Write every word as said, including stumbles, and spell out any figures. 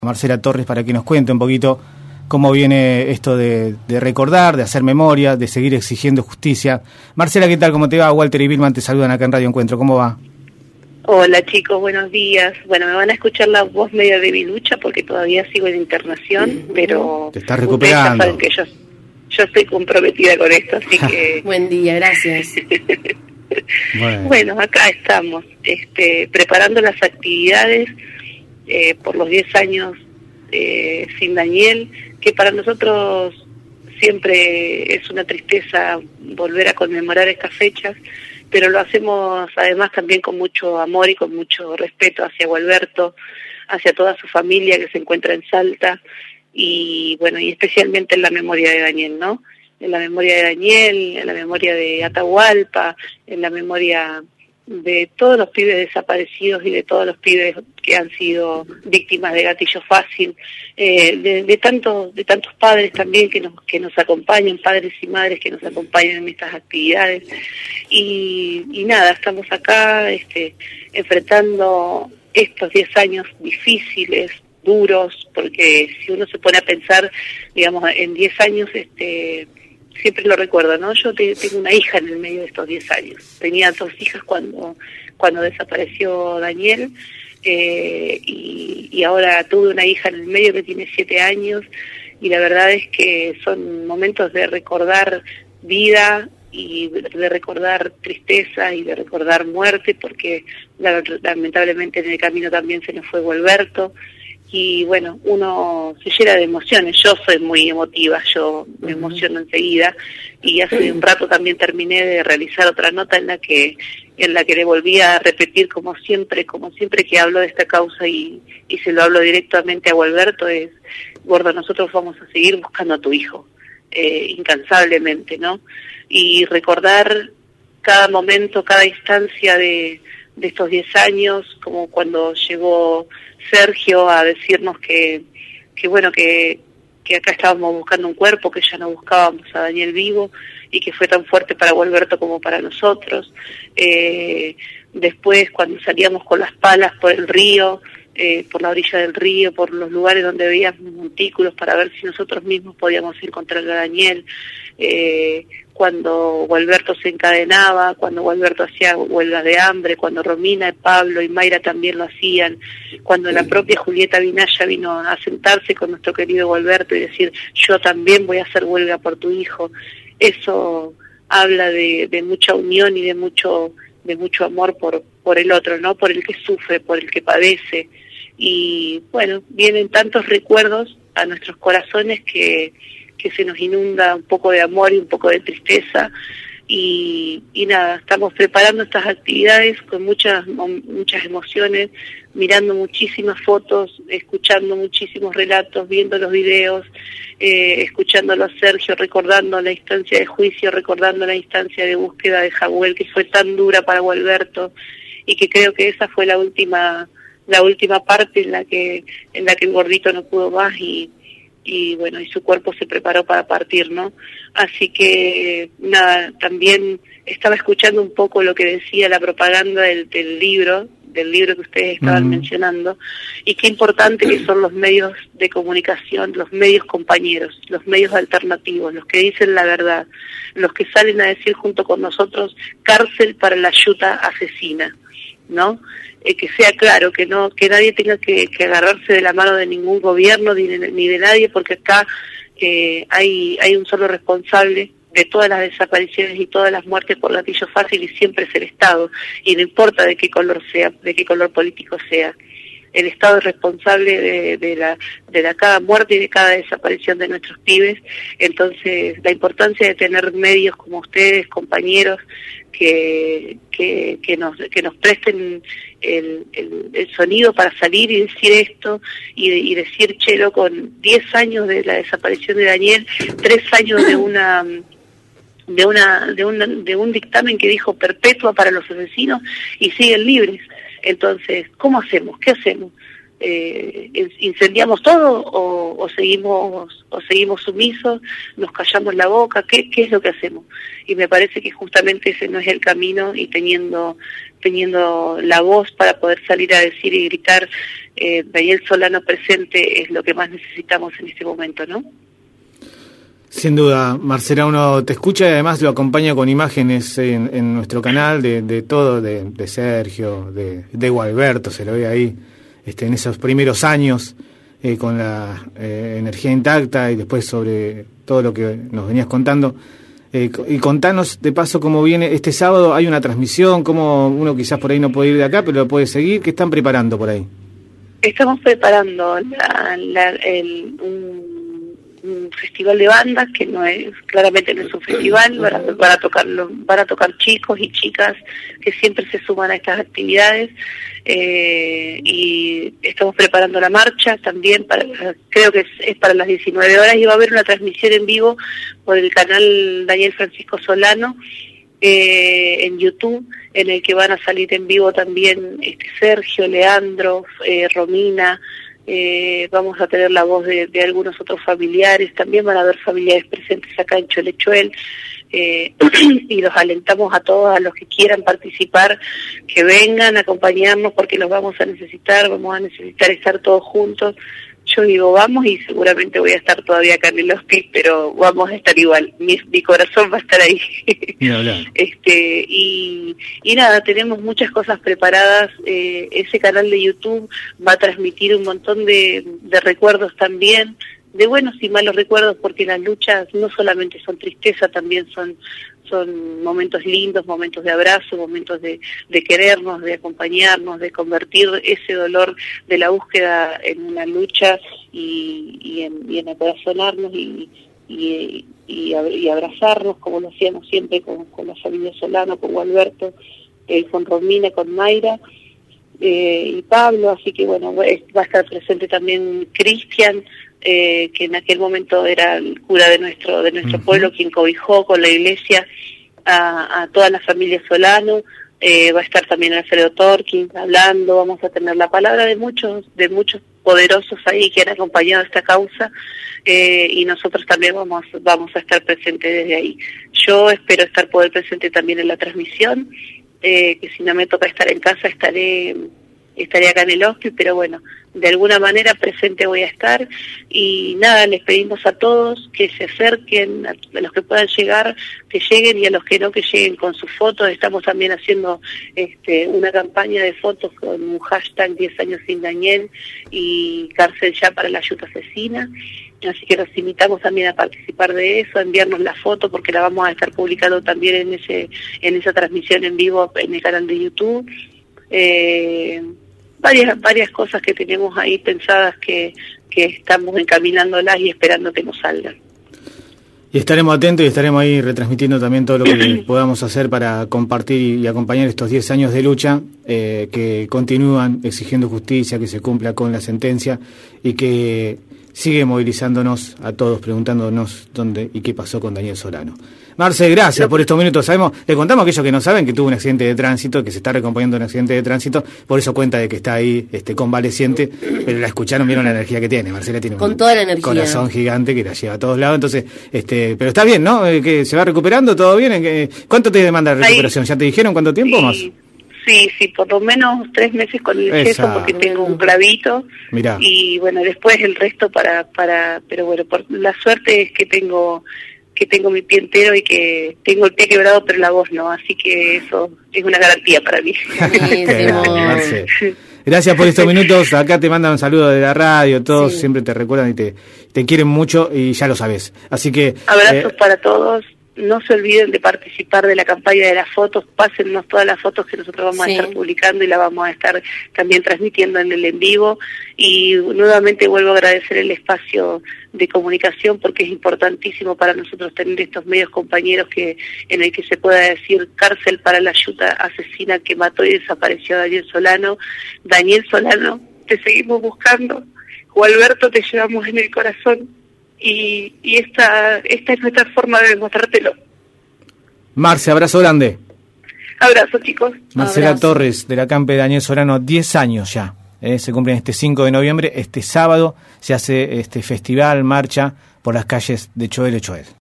Marcela Torres para que nos cuente un poquito cómo viene esto de, de recordar, de hacer memoria, de seguir exigiendo justicia. Marcela, ¿qué tal? ¿Cómo te va? Walter y Vilma te saludan acá en Radio Encuentro. ¿Cómo va? Hola chicos, buenos días. Bueno, me van a escuchar la voz media debilucha porque todavía sigo en internación, pero... Te estás recuperando. Saben que yo, yo estoy comprometida con esto, así que... Buen día, gracias. Bueno. bueno, acá estamos, este, preparando las actividades eh, por los diez años eh, sin Daniel, que para nosotros siempre es una tristeza volver a conmemorar estas fechas, pero lo hacemos además también con mucho amor y con mucho respeto hacia Gualberto, hacia toda su familia que se encuentra en Salta, y bueno, y especialmente en la memoria de Daniel, ¿no? En la memoria de Daniel, en la memoria de Atahualpa, en la memoria de todos los pibes desaparecidos y de todos los pibes que han sido víctimas de gatillo fácil, eh, de, de tantos de tantos padres también que nos que nos acompañan, padres y madres que nos acompañan en estas actividades. Y, y nada, estamos acá este, enfrentando estos diez años difíciles, duros, porque si uno se pone a pensar, digamos, en diez años, este siempre lo recuerdo, ¿no? Yo te, tengo una hija en el medio de estos diez años. Tenía dos hijas cuando cuando desapareció Daniel, eh, y, y ahora tuve una hija en el medio que tiene siete años, y la verdad es que son momentos de recordar vida y de recordar tristeza y de recordar muerte, porque lamentablemente en el camino también se nos fue Gualberto. Y bueno, uno se llena de emociones. Yo soy muy emotiva, yo me emociono enseguida, y hace un rato también terminé de realizar otra nota en la que en la que le volví a repetir, como siempre, como siempre que hablo de esta causa, y, y se lo hablo directamente a Gualberto, es: Gordo, nosotros vamos a seguir buscando a tu hijo, eh, incansablemente, ¿no? Y recordar cada momento, cada instancia de, de estos diez años, como cuando llegó Sergio a decirnos que, que bueno, que, que acá estábamos buscando un cuerpo, que ya no buscábamos a Daniel vivo, y que fue tan fuerte para Gualberto como para nosotros. Eh, después, cuando salíamos con las palas por el río, eh, por la orilla del río, por los lugares donde veíamos montículos para ver si nosotros mismos podíamos encontrar a Daniel, eh, cuando Gualberto se encadenaba, cuando Gualberto hacía huelgas de hambre, cuando Romina y Pablo y Mayra también lo hacían, cuando la propia Julieta Vinaya vino a sentarse con nuestro querido Gualberto y decir: yo también voy a hacer huelga por tu hijo. Eso habla de, de mucha unión y de mucho de mucho amor por por el otro, ¿no? Por el que sufre, por el que padece. Y bueno, vienen tantos recuerdos a nuestros corazones que que se nos inunda un poco de amor y un poco de tristeza, y, y nada, estamos preparando estas actividades con muchas muchas emociones, mirando muchísimas fotos, escuchando muchísimos relatos, viendo los videos, eh, escuchándolo a Sergio, recordando la instancia de juicio, recordando la instancia de búsqueda de Jahuel, que fue tan dura para Gualberto, y que creo que esa fue la última la última parte en la que en la que el gordito no pudo más, y y bueno, y su cuerpo se preparó para partir, ¿no? Así que nada, también estaba escuchando un poco lo que decía la propaganda del, del libro, del libro que ustedes estaban uh-huh. mencionando, y qué importante que son los medios de comunicación, los medios compañeros, los medios alternativos, los que dicen la verdad, los que salen a decir junto con nosotros: cárcel para la yuta asesina, ¿no? Eh, que sea claro, que no que nadie tenga que, que agarrarse de la mano de ningún gobierno ni de, ni de nadie, porque acá eh, hay hay un solo responsable de todas las desapariciones y todas las muertes por gatillo fácil, y siempre es el Estado, y no importa de qué color sea, de qué color político sea. El Estado es responsable de, de la de la cada muerte y de cada desaparición de nuestros pibes. Entonces, la importancia de tener medios como ustedes, compañeros, que que, que nos que nos presten el, el, el sonido para salir y decir esto, y, y decir: che, loco, con diez años de la desaparición de Daniel, tres años de una de una de un de un dictamen que dijo perpetua para los asesinos, y siguen libres. Entonces, ¿cómo hacemos? ¿Qué hacemos? Eh, ¿Incendiamos todo o, o seguimos o seguimos sumisos, nos callamos la boca, ¿qué, qué es lo que hacemos? Y me parece que justamente ese no es el camino, y teniendo teniendo la voz para poder salir a decir y gritar, eh, Daniel Solano presente, es lo que más necesitamos en este momento, ¿no? Sin duda, Marcela, uno te escucha y además lo acompaña con imágenes en, en nuestro canal de, de todo, de, de Sergio, de, de Gualberto, se lo ve ahí, este, en esos primeros años, eh, con la eh, energía intacta, y después sobre todo lo que nos venías contando. Eh, y contanos de paso cómo viene este sábado. Hay una transmisión, cómo uno quizás por ahí no puede ir de acá, pero lo puede seguir. ¿Qué están preparando por ahí? Estamos preparando la, la, el, un, un festival de bandas que no es, claramente no es un festival. Van a, van a tocar van a tocar chicos y chicas que siempre se suman a estas actividades. Eh, y estamos preparando la marcha también, para, creo que es, es para las diecinueve horas, y va a haber una transmisión en vivo por el canal Daniel Francisco Solano eh, en YouTube, en el que van a salir en vivo también este, Sergio, Leandro, eh, Romina, eh, vamos a tener la voz de, de algunos otros familiares, también van a haber familiares presentes acá en Cholechuel. Eh, y los alentamos a todos, a los que quieran participar, que vengan a acompañarnos, porque los vamos a necesitar, vamos a necesitar estar todos juntos. Yo digo vamos, y seguramente voy a estar todavía acá en el hospital, pero vamos a estar igual, mi, mi corazón va a estar ahí. No, no. este y, y nada, tenemos muchas cosas preparadas. Eh, ese canal de YouTube va a transmitir un montón de, de recuerdos también, de buenos y malos recuerdos, porque las luchas no solamente son tristeza, también son son momentos lindos, momentos de abrazo, momentos de, de querernos, de acompañarnos, de convertir ese dolor de la búsqueda en una lucha, y, y, en, y en acorazonarnos y, y, y, y abrazarnos, como lo hacíamos siempre con, con la familia Solano, con Gualberto, eh, con Romina, con Mayra eh, y Pablo. Así que bueno, va a estar presente también Cristian, Eh, que en aquel momento era el cura de nuestro de nuestro uh-huh. pueblo, quien cobijó con la iglesia a, a toda la familia Solano. Eh, va a estar también Alfredo Torkin hablando. Vamos a tener la palabra de muchos de muchos poderosos ahí que han acompañado esta causa, eh, y nosotros también vamos vamos a estar presentes desde ahí. Yo espero estar poder presente también en la transmisión, eh, que si no me toca estar en casa estaré estaré acá en el hospital, pero bueno, de alguna manera presente voy a estar. Y nada, les pedimos a todos que se acerquen, a los que puedan llegar, que lleguen, y a los que no, que lleguen con sus fotos. Estamos también haciendo este, una campaña de fotos con un hashtag diez años sin Daniel y cárcel ya para la ayuda asesina. Así que los invitamos también a participar de eso, a enviarnos la foto, porque la vamos a estar publicando también en ese en esa transmisión en vivo en el canal de YouTube. Eh, varias varias cosas que tenemos ahí pensadas, que, que estamos encaminándolas y esperando que nos salgan. Y estaremos atentos y estaremos ahí retransmitiendo también todo lo que podamos hacer para compartir y acompañar estos diez años de lucha, eh, que continúan exigiendo justicia, que se cumpla con la sentencia, y que sigue movilizándonos a todos, preguntándonos dónde y qué pasó con Daniel Solano. Marce, gracias por estos minutos. Sabemos, le contamos a aquellos que no saben que tuvo un accidente de tránsito, que se está recomponiendo un accidente de tránsito, por eso cuenta de que está ahí este convaleciente, pero la escucharon, vieron la energía que tiene. Marcela tiene con un toda la energía. Corazón gigante que la lleva a todos lados, entonces, este, pero está bien, ¿no? Eh, que se va recuperando, todo bien. ¿Cuánto te demanda la recuperación? Ahí. ¿Ya te dijeron cuánto tiempo sí. más? Sí, sí, por lo menos tres meses con el yeso, porque tengo un clavito. Mirá. Y bueno, después el resto para, para, pero bueno, por la suerte es que tengo, que tengo mi pie entero y que tengo el pie quebrado, pero la voz no, así que eso es una garantía para mí. Gracias por estos minutos. Acá te mandan un saludo de la radio, todos sí. Siempre te recuerdan y te, te quieren mucho, y ya lo sabes. Así que abrazos eh, para todos. No se olviden de participar de la campaña de las fotos, pásennos todas las fotos que nosotros vamos sí. a estar publicando y la vamos a estar también transmitiendo en el en vivo. Y nuevamente vuelvo a agradecer el espacio de comunicación, porque es importantísimo para nosotros tener estos medios compañeros que en el que se pueda decir cárcel para la ayuda asesina que mató y desapareció a Daniel Solano. Daniel Solano, te seguimos buscando. Gualberto, te llevamos en el corazón. Y, y esta esta es nuestra forma de demostrártelo. Marce, abrazo grande. Abrazo, chicos. Marcela Abrazo. Torres, de la Campe de Daniel Solano, diez años ya. eh, se cumplen este cinco de noviembre. Este sábado se hace este festival, marcha por las calles de Choel y Choel.